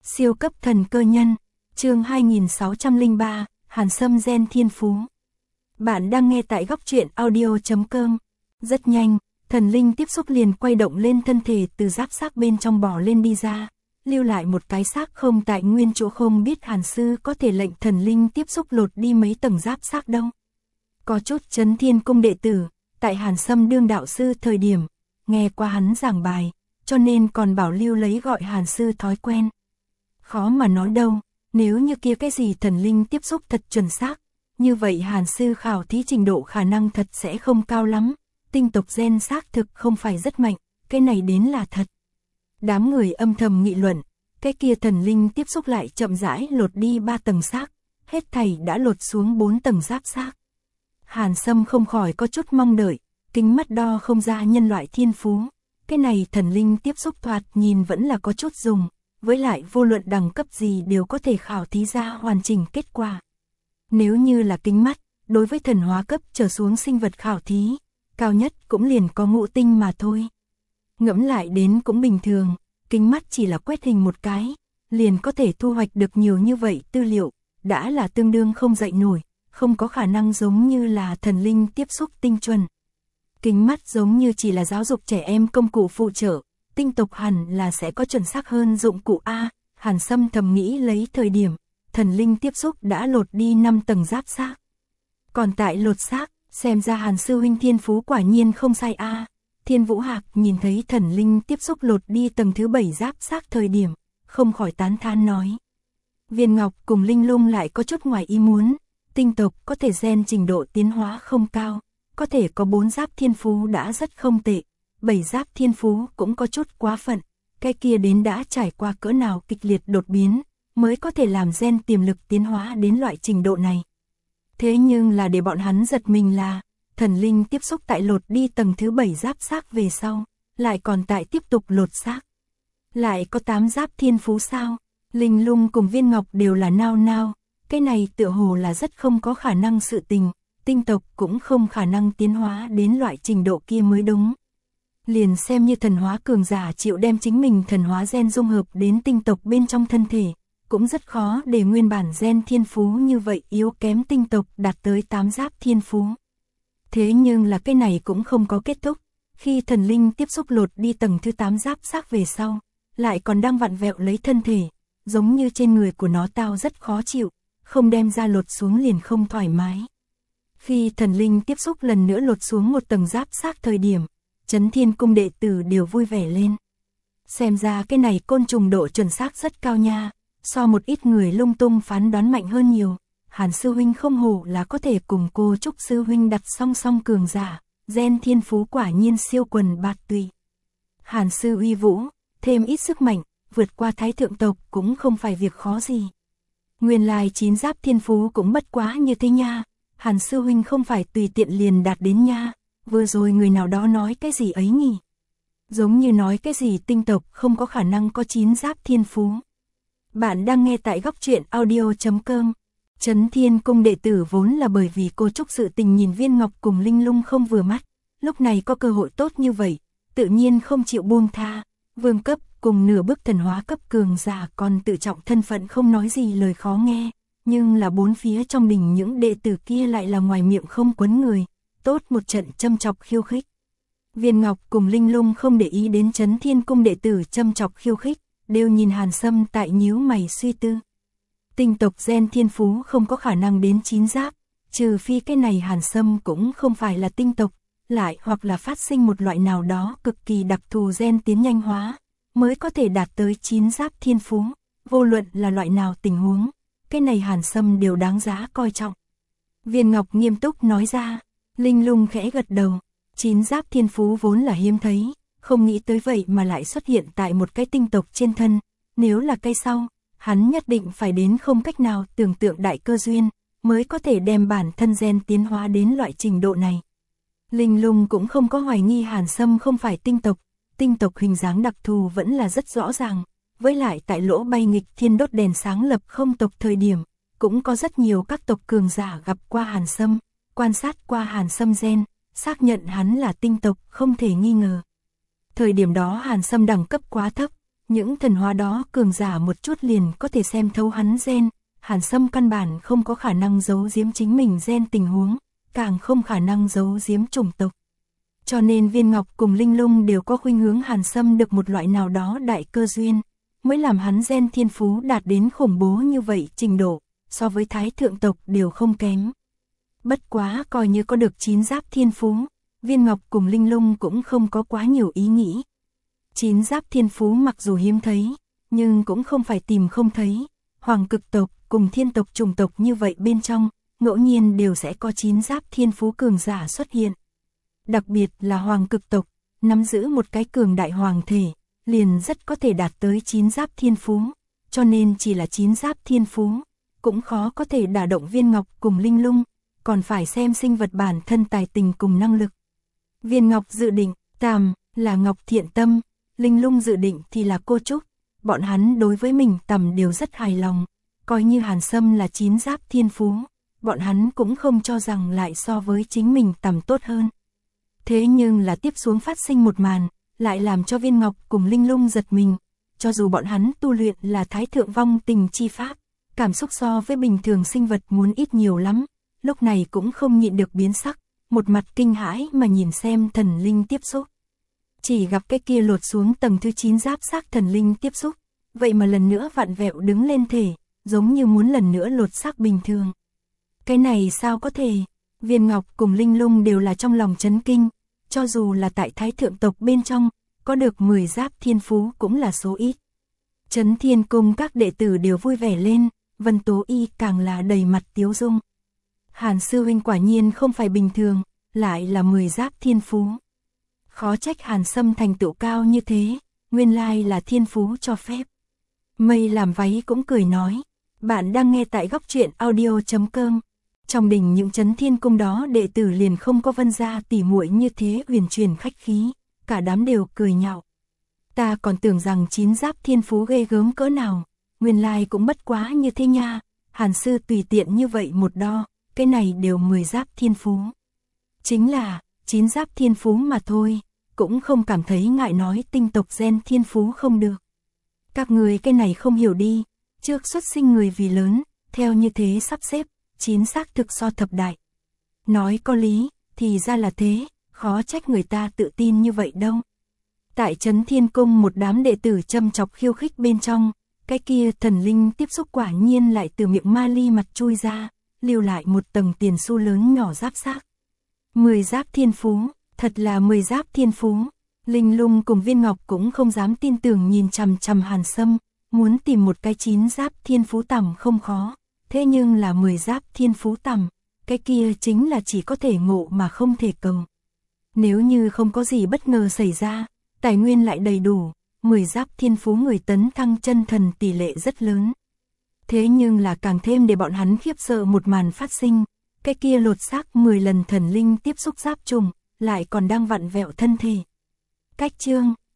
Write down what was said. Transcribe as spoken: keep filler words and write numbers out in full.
Siêu cấp thần cơ nhân, chương hai nghìn sáu trăm lẻ ba, Hàn Sâm gen thiên phú. Bạn đang nghe tại góc truyện audio chấm com. Rất nhanh, thần linh tiếp xúc liền quay động lên thân thể từ giáp xác bên trong bò lên đi ra, lưu lại một cái xác không tại nguyên chỗ. Không biết Hàn sư có thể lệnh thần linh tiếp xúc lột đi mấy tầng giáp xác đâu. Có chút Chấn Thiên Cung đệ tử, tại Hàn Sâm đương đạo sư thời điểm, nghe qua hắn giảng bài, cho nên còn bảo lưu lấy gọi Hàn sư thói quen. Khó mà nói đâu, nếu như kia cái gì thần linh tiếp xúc thật chuẩn xác, như vậy Hàn sư khảo thí trình độ khả năng thật sẽ không cao lắm, tinh tộc gen xác thực không phải rất mạnh, cái này đến là thật. Đám người âm thầm nghị luận, cái kia thần linh tiếp xúc lại chậm rãi lột đi ba tầng xác, hết thảy đã lột xuống bốn tầng giáp xác. Hàn Sâm không khỏi có chút mong đợi, kính mắt đo không ra nhân loại thiên phú, cái này thần linh tiếp xúc thoạt nhìn vẫn là có chút dùng, với lại vô luận đẳng cấp gì đều có thể khảo thí ra hoàn chỉnh kết quả. Nếu như là kính mắt, đối với thần hóa cấp trở xuống sinh vật khảo thí, cao nhất cũng liền có ngũ tinh mà thôi. Ngẫm lại đến cũng bình thường, kính mắt chỉ là quét hình một cái, liền có thể thu hoạch được nhiều như vậy tư liệu, đã là tương đương không dậy nổi, không có khả năng giống như là thần linh tiếp xúc tinh chuẩn. Kính mắt giống như chỉ là giáo dục trẻ em công cụ phụ trợ, tinh tộc hẳn là sẽ có chuẩn xác hơn dụng cụ A. Hàn Sâm thầm nghĩ lấy thời điểm, thần linh tiếp xúc đã lột đi năm tầng giáp xác. Còn tại lột xác, xem ra Hàn sư huynh thiên phú quả nhiên không sai A. Thiên Vũ Hạc nhìn thấy thần linh tiếp xúc lột đi tầng thứ bảy giáp xác thời điểm, không khỏi tán thán nói. Viên Ngọc cùng Linh Lung lại có chút ngoài ý muốn, tinh tộc có thể gen trình độ tiến hóa không cao, có thể có bốn giáp thiên phú đã rất không tệ, bảy giáp thiên phú cũng có chút quá phận, cái kia đến đã trải qua cỡ nào kịch liệt đột biến, mới có thể làm gen tiềm lực tiến hóa đến loại trình độ này. Thế nhưng là để bọn hắn giật mình là, thần linh tiếp xúc tại lột đi tầng thứ bảy giáp xác về sau, lại còn tại tiếp tục lột xác. Lại có tám giáp thiên phú sao? Linh Lung cùng Viên Ngọc đều là nao nao, cái này tựa hồ là rất không có khả năng sự tình, tinh tộc cũng không khả năng tiến hóa đến loại trình độ kia mới đúng. Liền xem như thần hóa cường giả chịu đem chính mình thần hóa gen dung hợp đến tinh tộc bên trong thân thể, cũng rất khó để nguyên bản gen thiên phú như vậy yếu kém tinh tộc đạt tới tám giáp thiên phú. Thế nhưng là cái này cũng không có kết thúc, khi thần linh tiếp xúc lột đi tầng thứ tám giáp xác về sau, lại còn đang vặn vẹo lấy thân thể, giống như trên người của nó tao rất khó chịu, không đem ra lột xuống liền không thoải mái. Khi thần linh tiếp xúc lần nữa lột xuống một tầng giáp xác thời điểm, Chấn Thiên Cung đệ tử đều vui vẻ lên. Xem ra cái này côn trùng độ chuẩn xác rất cao nha, so một ít người lung tung phán đoán mạnh hơn nhiều. Hàn sư huynh không hổ là có thể cùng cô Trúc sư huynh đặt song song cường giả, gen thiên phú quả nhiên siêu quần bạt tùy. Hàn sư uy vũ, thêm ít sức mạnh, vượt qua thái thượng tộc cũng không phải việc khó gì. Nguyên lai chín giáp thiên phú cũng bất quá như thế nha, Hàn sư huynh không phải tùy tiện liền đạt đến nha, vừa rồi người nào đó nói cái gì ấy nhỉ? Giống như nói cái gì tinh tộc không có khả năng có chín giáp thiên phú. Bạn đang nghe tại góc truyện audio chấm com. Chấn Thiên Cung đệ tử vốn là bởi vì cô Trúc sự tình nhìn Viên Ngọc cùng Linh Lung không vừa mắt, lúc này có cơ hội tốt như vậy, tự nhiên không chịu buông tha. Vương cấp cùng nửa bước thần hóa cấp cường giả còn tự trọng thân phận không nói gì lời khó nghe, nhưng là bốn phía trong đình những đệ tử kia lại là ngoài miệng không quấn người, tốt một trận châm chọc khiêu khích. Viên Ngọc cùng Linh Lung không để ý đến Chấn Thiên Cung đệ tử châm chọc khiêu khích, đều nhìn Hàn Sâm tại nhíu mày suy tư. Tinh tộc gen thiên phú không có khả năng đến chín giáp, trừ phi cái này Hàn Sâm cũng không phải là tinh tộc, lại hoặc là phát sinh một loại nào đó cực kỳ đặc thù gen tiến nhanh hóa, mới có thể đạt tới chín giáp thiên phú, vô luận là loại nào tình huống, cái này Hàn Sâm đều đáng giá coi trọng. Viên Ngọc nghiêm túc nói ra, Linh Lung khẽ gật đầu, chín giáp thiên phú vốn là hiếm thấy, không nghĩ tới vậy mà lại xuất hiện tại một cái tinh tộc trên thân, nếu là cái sau, hắn nhất định phải đến không cách nào tưởng tượng đại cơ duyên, mới có thể đem bản thân gen tiến hóa đến loại trình độ này. Linh Lung cũng không có hoài nghi Hàn Sâm không phải tinh tộc, tinh tộc hình dáng đặc thù vẫn là rất rõ ràng, với lại tại lỗ bay nghịch thiên đốt đèn sáng lập không tộc thời điểm, cũng có rất nhiều các tộc cường giả gặp qua Hàn Sâm, quan sát qua Hàn Sâm gen, xác nhận hắn là tinh tộc không thể nghi ngờ. Thời điểm đó Hàn Sâm đẳng cấp quá thấp, những thần hóa đó cường giả một chút liền có thể xem thấu hắn gen, Hàn Sâm căn bản không có khả năng giấu giếm chính mình gen tình huống, càng không khả năng giấu giếm chủng tộc. Cho nên Viên Ngọc cùng Linh Lung đều có khuynh hướng Hàn Sâm được một loại nào đó đại cơ duyên, mới làm hắn gen thiên phú đạt đến khủng bố như vậy trình độ, so với thái thượng tộc đều không kém. Bất quá coi như có được chín giáp thiên phú, Viên Ngọc cùng Linh Lung cũng không có quá nhiều ý nghĩ. Chín giáp thiên phú mặc dù hiếm thấy, nhưng cũng không phải tìm không thấy. Hoàng cực tộc cùng thiên tộc chủng tộc như vậy bên trong, ngẫu nhiên đều sẽ có chín giáp thiên phú cường giả xuất hiện. Đặc biệt là hoàng cực tộc, nắm giữ một cái cường đại hoàng thể, liền rất có thể đạt tới chín giáp thiên phú, cho nên chỉ là chín giáp thiên phú, cũng khó có thể đả động Viên Ngọc cùng Linh Lung, còn phải xem sinh vật bản thân tài tình cùng năng lực. Viên Ngọc dự định, Tàm, là Ngọc Thiện Tâm, Linh Lung dự định thì là Cô Trúc, bọn hắn đối với mình Tầm đều rất hài lòng, coi như Hàn Sâm là chín giáp thiên phú, bọn hắn cũng không cho rằng lại so với chính mình Tầm tốt hơn. Thế nhưng là tiếp xuống phát sinh một màn, lại làm cho Viên Ngọc cùng Linh Lung giật mình, cho dù bọn hắn tu luyện là thái thượng vong tình chi pháp, cảm xúc so với bình thường sinh vật muốn ít nhiều lắm, lúc này cũng không nhịn được biến sắc, một mặt kinh hãi mà nhìn xem thần linh tiếp xúc. Chỉ gặp cái kia lột xuống tầng thứ chín giáp xác thần linh tiếp xúc, vậy mà lần nữa vặn vẹo đứng lên thể, giống như muốn lần nữa lột xác bình thường. Cái này sao có thể? Viên Ngọc cùng Linh Lung đều là trong lòng chấn kinh, cho dù là tại thái thượng tộc bên trong, có được mười giáp thiên phú cũng là số ít. Trấn Thiên Cung các đệ tử đều vui vẻ lên, Vân Tố Y càng là đầy mặt tiếu dung. Hàn sư huynh quả nhiên không phải bình thường, lại là mười giáp thiên phú. Khó trách Hàn Sâm thành tựu cao như thế, nguyên lai là thiên phú cho phép. Mây làm váy cũng cười nói, bạn đang nghe tại góc truyện audio chấm com. Trong đình những Trấn Thiên Cung đó đệ tử liền không có Vân gia tỉ muội như thế huyền truyền khách khí, cả đám đều cười nhạo. Ta còn tưởng rằng chín giáp thiên phú ghê gớm cỡ nào, nguyên lai cũng bất quá như thế nha, Hàn sư tùy tiện như vậy một đo, cái này đều mười giáp thiên phú. Chính là, chín giáp thiên phú mà thôi, cũng không cảm thấy ngại nói tinh tộc gen thiên phú không được. Các người cái này không hiểu đi, trước xuất sinh người vì lớn, theo như thế sắp xếp, chín xác thực so thập đại. Nói có lý, thì ra là thế, khó trách người ta tự tin như vậy đâu. Tại Trấn Thiên Cung một đám đệ tử châm chọc khiêu khích bên trong, cái kia thần linh tiếp xúc quả nhiên lại từ miệng ma ly mặt chui ra, lưu lại một tầng tiền xu lớn nhỏ giáp xác. Mười giáp thiên phú, thật là mười giáp thiên phú. Linh Lung cùng Viên Ngọc cũng không dám tin tưởng nhìn chằm chằm Hàn Sâm, muốn tìm một cái chín giáp thiên phú tầm không khó, thế nhưng là mười giáp thiên phú tầm, cái kia chính là chỉ có thể ngộ mà không thể cầu. Nếu như không có gì bất ngờ xảy ra, tài nguyên lại đầy đủ, mười giáp thiên phú người tấn thăng chân thần tỷ lệ rất lớn. Thế nhưng là càng thêm để bọn hắn khiếp sợ một màn phát sinh, cái kia lột xác mười lần thần linh tiếp xúc giáp trùng, lại còn đang vặn vẹo thân thể. Cách chương